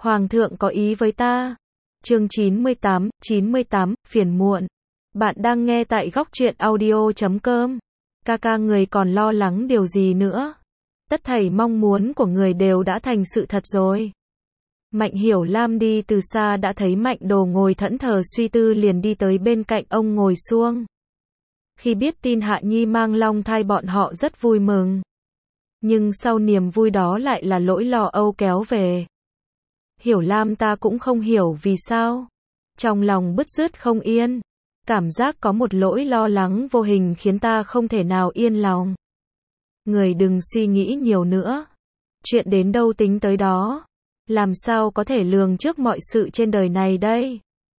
Hoàng thượng có ý với ta. Chương 98, phiền muộn. Bạn đang nghe tại góc truyện audio.com. Ca người còn lo lắng điều gì nữa? Tất thảy mong muốn của người đều đã thành sự thật rồi. Mạnh Hiểu Lam đi từ xa đã thấy Mạnh Đồ ngồi thẫn thờ suy tư, liền đi tới bên cạnh ông ngồi xuống. Khi biết tin Hạ Nhi mang long thai, bọn họ rất vui mừng. Nhưng sau niềm vui đó lại là nỗi lo âu kéo về. Hiểu Lam, ta cũng không hiểu vì sao. Trong lòng bứt rứt không yên. Cảm giác có một nỗi lo lắng vô hình khiến ta không thể nào yên lòng. Người đừng suy nghĩ nhiều nữa. Chuyện đến đâu tính tới đó. Làm sao có thể lường trước mọi sự trên đời này đây?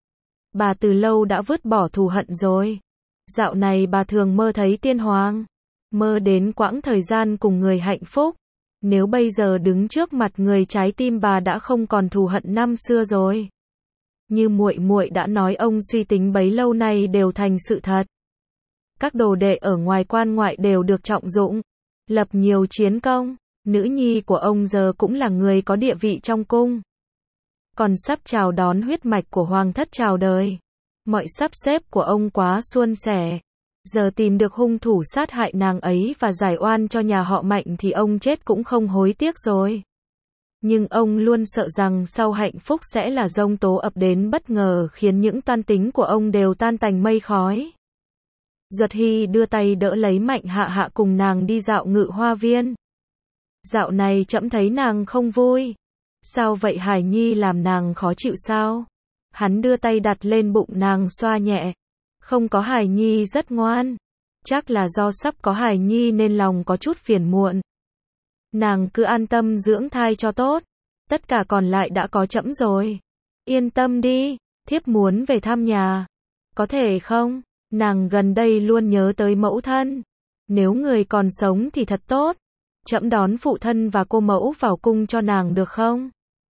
Bà từ lâu đã vứt bỏ thù hận rồi. Dạo này bà thường mơ thấy tiên hoàng. Mơ đến quãng thời gian cùng người hạnh phúc. Nếu bây giờ đứng trước mặt người, trái tim bà đã không còn thù hận năm xưa rồi. Như muội muội đã nói, ông suy tính bấy lâu nay đều thành sự thật. Các đồ đệ ở ngoài quan ngoại đều được trọng dụng, lập nhiều chiến công. Nữ nhi của ông giờ cũng là người có địa vị trong cung. Còn sắp chào đón huyết mạch của hoàng thất chào đời. Mọi sắp xếp của ông quá suôn sẻ. Giờ tìm được hung thủ sát hại nàng ấy và giải oan cho nhà họ Mạnh thì ông chết cũng không hối tiếc rồi. Nhưng ông luôn sợ rằng sau hạnh phúc sẽ là giông tố ập đến bất ngờ, khiến những toan tính của ông đều tan tành mây khói. Duật Hy đưa tay đỡ lấy Mạnh Hạ Hạ cùng nàng đi dạo Ngự Hoa Viên. Dạo này trẫm thấy nàng không vui. Sao vậy, Hải Nhi làm nàng khó chịu sao? Hắn đưa tay đặt lên bụng nàng xoa nhẹ. Không có, Hải Nhi rất ngoan. Chắc là do sắp có Hải Nhi nên lòng có chút phiền muộn. Nàng cứ an tâm dưỡng thai cho tốt. Tất cả còn lại đã có trẫm rồi. Yên tâm đi, thiếp muốn về thăm nhà. Có thể không? Nàng gần đây luôn nhớ tới mẫu thân. Nếu người còn sống thì thật tốt. Trẫm đón phụ thân và cô mẫu vào cung cho nàng được không?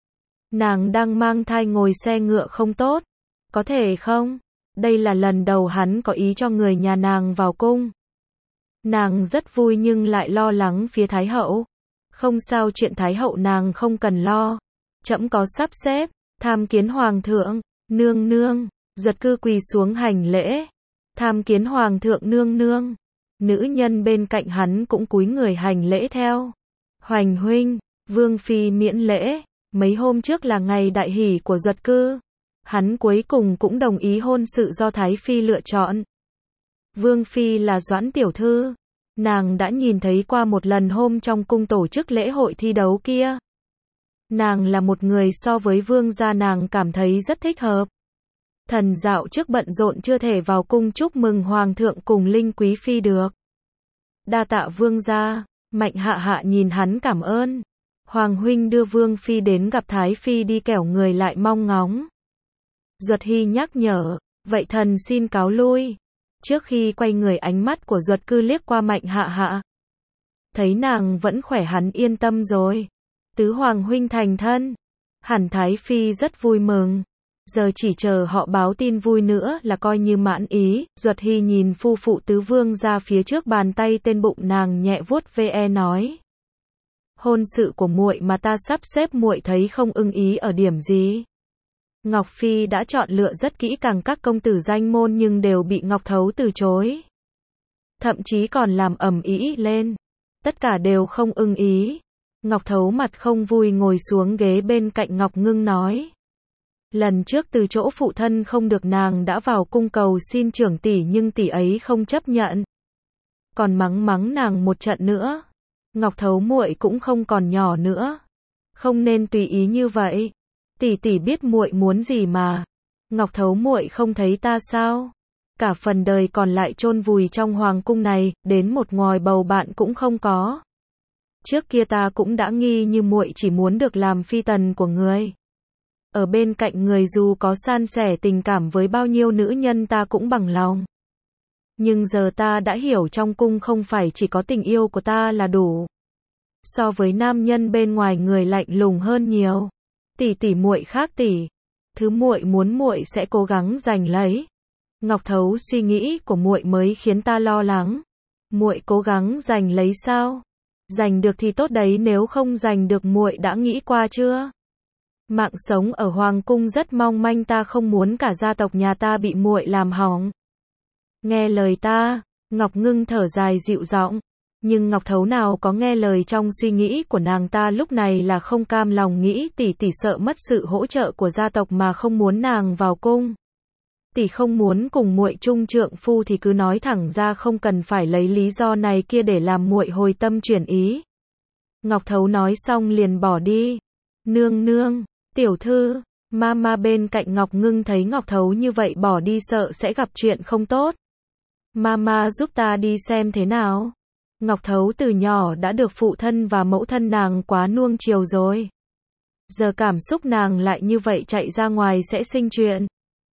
Nàng đang mang thai, ngồi xe ngựa không tốt. Có thể không? Đây là lần đầu hắn có ý cho người nhà nàng vào cung. Nàng rất vui nhưng lại lo lắng phía Thái hậu. Không sao, chuyện Thái hậu nàng không cần lo. Trẫm có sắp xếp. Tham kiến hoàng thượng. Nương nương. Duật Cư quỳ xuống hành lễ. Tham kiến hoàng thượng nương nương. Nữ nhân bên cạnh hắn cũng cúi người hành lễ theo. Hoành huynh. Vương phi miễn lễ. Mấy hôm trước là ngày đại hỷ của Duật Cư. Hắn cuối cùng cũng đồng ý hôn sự do Thái phi lựa chọn. Vương phi là Doãn tiểu thư. Nàng đã nhìn thấy qua một lần hôm trong cung tổ chức lễ hội thi đấu kia. Nàng là một người so với vương gia nàng cảm thấy rất thích hợp. Thần dạo trước bận rộn chưa thể vào cung chúc mừng hoàng thượng cùng Linh quý phi được. Đa tạ vương gia. Mạnh Hạ Hạ nhìn hắn cảm ơn. Hoàng huynh đưa vương phi đến gặp Thái phi đi, kẻo người lại mong ngóng. Duật Hy nhắc nhở. Vậy thần xin cáo lui. Trước khi quay người, ánh mắt của Duật Cư liếc qua Mạnh Hạ Hạ. Thấy nàng vẫn khỏe, hắn yên tâm rồi. Tứ hoàng huynh thành thân. Hẳn Thái phi rất vui mừng. Giờ chỉ chờ họ báo tin vui nữa là coi như mãn ý. Duật Hy nhìn phu phụ tứ vương ra phía trước, bàn tay tên bụng nàng nhẹ vuốt ve nói. Hôn sự của muội mà ta sắp xếp, muội thấy không ưng ý ở điểm gì? Ngọc Phi đã chọn lựa rất kỹ càng các công tử danh môn nhưng đều bị Ngọc Thấu từ chối. Thậm chí còn làm ầm ĩ lên. Tất cả đều không ưng ý. Ngọc Thấu mặt không vui ngồi xuống ghế bên cạnh Ngọc Ngưng nói. Lần trước từ chỗ phụ thân không được, nàng đã vào cung cầu xin trưởng tỷ nhưng tỷ ấy không chấp nhận. Còn mắng nàng một trận nữa. Ngọc Thấu muội cũng không còn nhỏ nữa. Không nên tùy ý như vậy. Tỷ tỷ biết muội muốn gì mà. Ngọc Thấu muội không thấy ta sao? Cả phần đời còn lại chôn vùi trong hoàng cung này, đến một ngòi bầu bạn cũng không có. Trước kia ta cũng đã nghi như muội chỉ muốn được làm phi tần của người. Ở bên cạnh người dù có san sẻ tình cảm với bao nhiêu nữ nhân ta cũng bằng lòng. Nhưng giờ ta đã hiểu, trong cung không phải chỉ có tình yêu của ta là đủ. So với nam nhân bên ngoài, người lạnh lùng hơn nhiều. Tỷ muội khác tỷ. Thứ muội muốn muội sẽ cố gắng giành lấy. Ngọc Thấu, suy nghĩ của muội mới khiến ta lo lắng. Muội cố gắng giành lấy sao? Giành được thì tốt đấy, nếu không giành được muội đã nghĩ qua chưa? Mạng sống ở hoàng cung rất mong manh, ta không muốn cả gia tộc nhà ta bị muội làm hỏng. Nghe lời ta, Ngọc Ngưng thở dài dịu giọng. Nhưng Ngọc Thấu nào có nghe lời trong suy nghĩ của nàng ta lúc này là không cam lòng, nghĩ tỷ tỷ sợ mất sự hỗ trợ của gia tộc mà không muốn nàng vào cung. Tỷ không muốn cùng muội chung trượng phu thì cứ nói thẳng ra, không cần phải lấy lý do này kia để làm muội hồi tâm chuyển ý. Ngọc Thấu nói xong liền bỏ đi. Nương nương, tiểu thư, mama bên cạnh Ngọc Ngưng thấy Ngọc Thấu như vậy bỏ đi sợ sẽ gặp chuyện không tốt. Mama giúp ta đi xem thế nào. Ngọc Thấu từ nhỏ đã được phụ thân và mẫu thân nàng quá nuông chiều rồi. Giờ cảm xúc nàng lại như vậy, chạy ra ngoài sẽ sinh chuyện.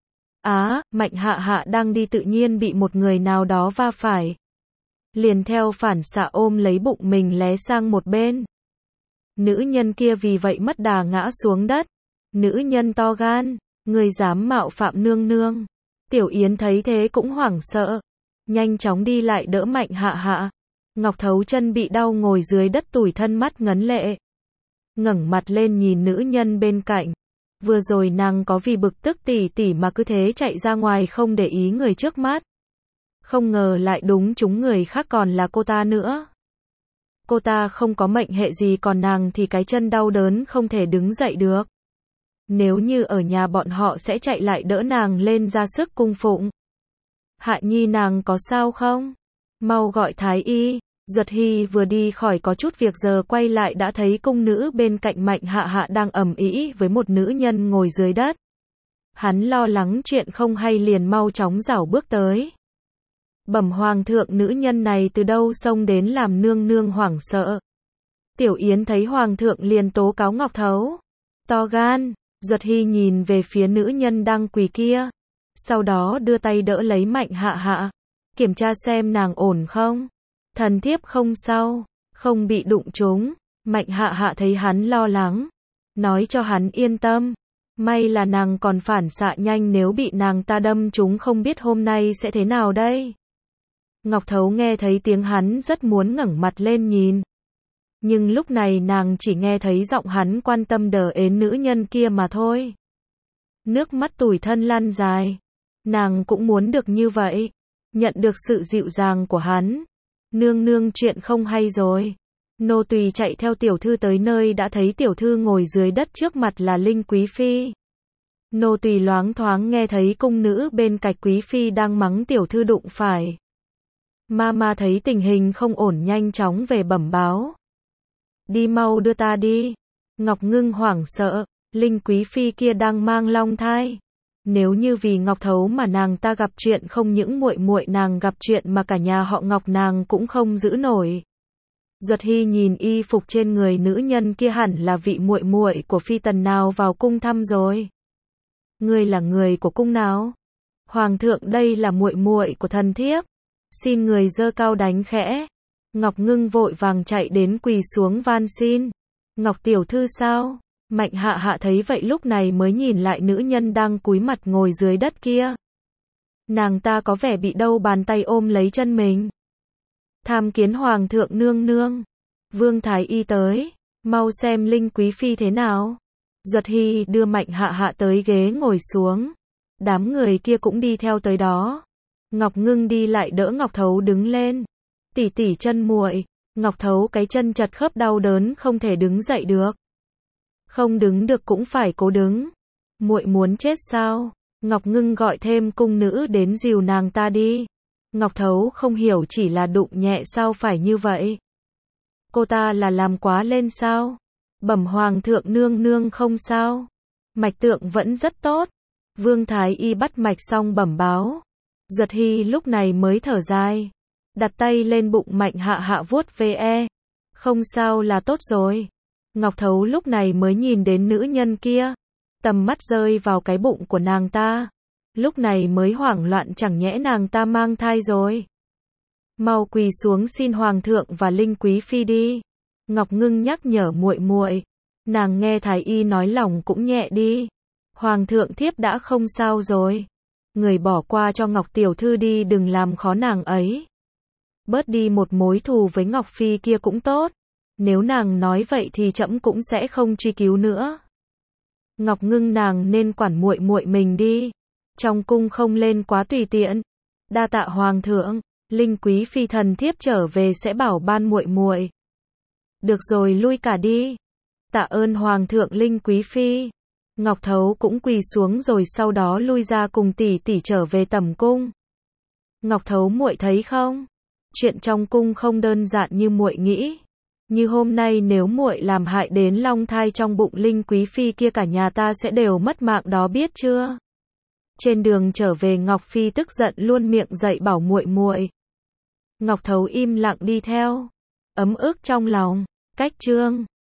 Mạnh Hạ Hạ đang đi tự nhiên bị một người nào đó va phải. Liền theo phản xạ ôm lấy bụng mình lé sang một bên. Nữ nhân kia vì vậy mất đà ngã xuống đất. Nữ nhân to gan, người dám mạo phạm nương nương. Tiểu Yến thấy thế cũng hoảng sợ. Nhanh chóng đi lại đỡ Mạnh Hạ Hạ. Ngọc Thấu chân bị đau ngồi dưới đất tủi thân, mắt ngấn lệ. Ngẩng mặt lên nhìn nữ nhân bên cạnh. Vừa rồi nàng có vì bực tức tỷ tỷ mà cứ thế chạy ra ngoài không để ý người trước mắt. Không ngờ lại đúng chúng người khác còn là cô ta nữa. Cô ta không có mệnh hệ gì, còn nàng thì cái chân đau đớn không thể đứng dậy được. Nếu như ở nhà bọn họ sẽ chạy lại đỡ nàng lên ra sức cung phụng. Hạ Nhi nàng có sao không? Mau gọi thái y. Duật Hy vừa đi khỏi có chút việc, giờ quay lại đã thấy cung nữ bên cạnh Mạnh Hạ Hạ đang ầm ĩ với một nữ nhân ngồi dưới đất. Hắn lo lắng chuyện không hay liền mau chóng rảo bước tới. Bẩm hoàng thượng, nữ nhân này từ đâu xông đến làm nương nương hoảng sợ. Tiểu Yến thấy hoàng thượng liền tố cáo Ngọc Thấu. To gan. Duật Hy nhìn về phía nữ nhân đang quỳ kia. Sau đó đưa tay đỡ lấy Mạnh Hạ Hạ. Kiểm tra xem nàng ổn không. Thần thiếp không sao, không bị đụng trúng. Mạnh Hạ Hạ thấy hắn lo lắng, nói cho hắn yên tâm. May là nàng còn phản xạ nhanh, nếu bị nàng ta đâm trúng không biết hôm nay sẽ thế nào đây. Ngọc Thấu nghe thấy tiếng hắn rất muốn ngẩng mặt lên nhìn. Nhưng lúc này nàng chỉ nghe thấy giọng hắn quan tâm đờ ến nữ nhân kia mà thôi. Nước mắt tủi thân lăn dài. Nàng cũng muốn được như vậy. Nhận được sự dịu dàng của hắn. Nương nương, chuyện không hay rồi. Nô tùy chạy theo tiểu thư tới nơi đã thấy tiểu thư ngồi dưới đất, trước mặt là Linh Quý Phi. Nô tùy loáng thoáng nghe thấy cung nữ bên cạnh Quý Phi đang mắng tiểu thư đụng phải. Mama thấy tình hình không ổn nhanh chóng về bẩm báo. Đi mau đưa ta đi. Ngọc Ngưng hoảng sợ, Linh Quý Phi kia đang mang long thai. Nếu như vì Ngọc Thấu mà nàng ta gặp chuyện, không những muội muội nàng gặp chuyện mà cả nhà họ Ngọc nàng cũng không giữ nổi. Duật Hy nhìn y phục trên người nữ nhân kia, hẳn là vị muội muội của phi tần nào vào cung thăm rồi. Ngươi là người của cung nào? Hoàng thượng, đây là muội muội của thần thiếp. Xin người giơ cao đánh khẽ. Ngọc Ngưng vội vàng chạy đến quỳ xuống van xin. Ngọc tiểu thư sao? Mạnh Hạ Hạ thấy vậy lúc này mới nhìn lại nữ nhân đang cúi mặt ngồi dưới đất kia. Nàng ta có vẻ bị đau, bàn tay ôm lấy chân mình. Tham kiến hoàng thượng nương nương. Vương thái y tới, mau xem Linh Quý Phi thế nào. Duật Hy đưa Mạnh Hạ Hạ tới ghế ngồi xuống. Đám người kia cũng đi theo tới đó. Ngọc Ngưng đi lại đỡ Ngọc Thấu đứng lên. Tỷ tỷ chân muội. Ngọc Thấu cái chân chật khớp đau đớn không thể đứng dậy được. Không đứng được cũng phải cố đứng. Muội muốn chết sao? Ngọc Ngưng gọi thêm cung nữ đến dìu nàng ta đi. Ngọc Thấu không hiểu, chỉ là đụng nhẹ sao phải như vậy? Cô ta là làm quá lên sao? Bẩm hoàng thượng, nương nương không sao. Mạch tượng vẫn rất tốt. Vương thái y bắt mạch xong bẩm báo. Duật Hy lúc này mới thở dài. Đặt tay lên bụng Mạnh Hạ Hạ vuốt ve. Không sao là tốt rồi. Ngọc Thấu lúc này mới nhìn đến nữ nhân kia. Tầm mắt rơi vào cái bụng của nàng ta. Lúc này mới hoảng loạn, chẳng nhẽ nàng ta mang thai rồi. Mau quỳ xuống xin hoàng thượng và Linh Quý Phi đi. Ngọc Ngưng nhắc nhở muội muội. Nàng nghe thái y nói lòng cũng nhẹ đi. Hoàng thượng, thiếp đã không sao rồi. Người bỏ qua cho Ngọc tiểu thư đi, đừng làm khó nàng ấy. Bớt đi một mối thù với Ngọc Phi kia cũng tốt. Nếu nàng nói vậy thì trẫm cũng sẽ không truy cứu nữa. Ngọc Ngưng nàng nên quản muội muội mình đi. Trong cung không lên quá tùy tiện. Đa tạ hoàng thượng, Linh quý phi thần thiếp trở về sẽ bảo ban muội muội. Được rồi lui cả đi. Tạ ơn hoàng thượng Linh quý phi. Ngọc Thấu cũng quỳ xuống rồi sau đó lui ra cùng tỷ tỷ trở về tẩm cung. Ngọc Thấu muội thấy không? Chuyện trong cung không đơn giản như muội nghĩ. Như hôm nay nếu muội làm hại đến long thai trong bụng Linh quý phi kia cả nhà ta sẽ đều mất mạng đó biết chưa? Trên đường trở về Ngọc Phi tức giận luôn miệng dậy bảo muội muội. Ngọc Thấu im lặng đi theo, ấm ức trong lòng. Cách chương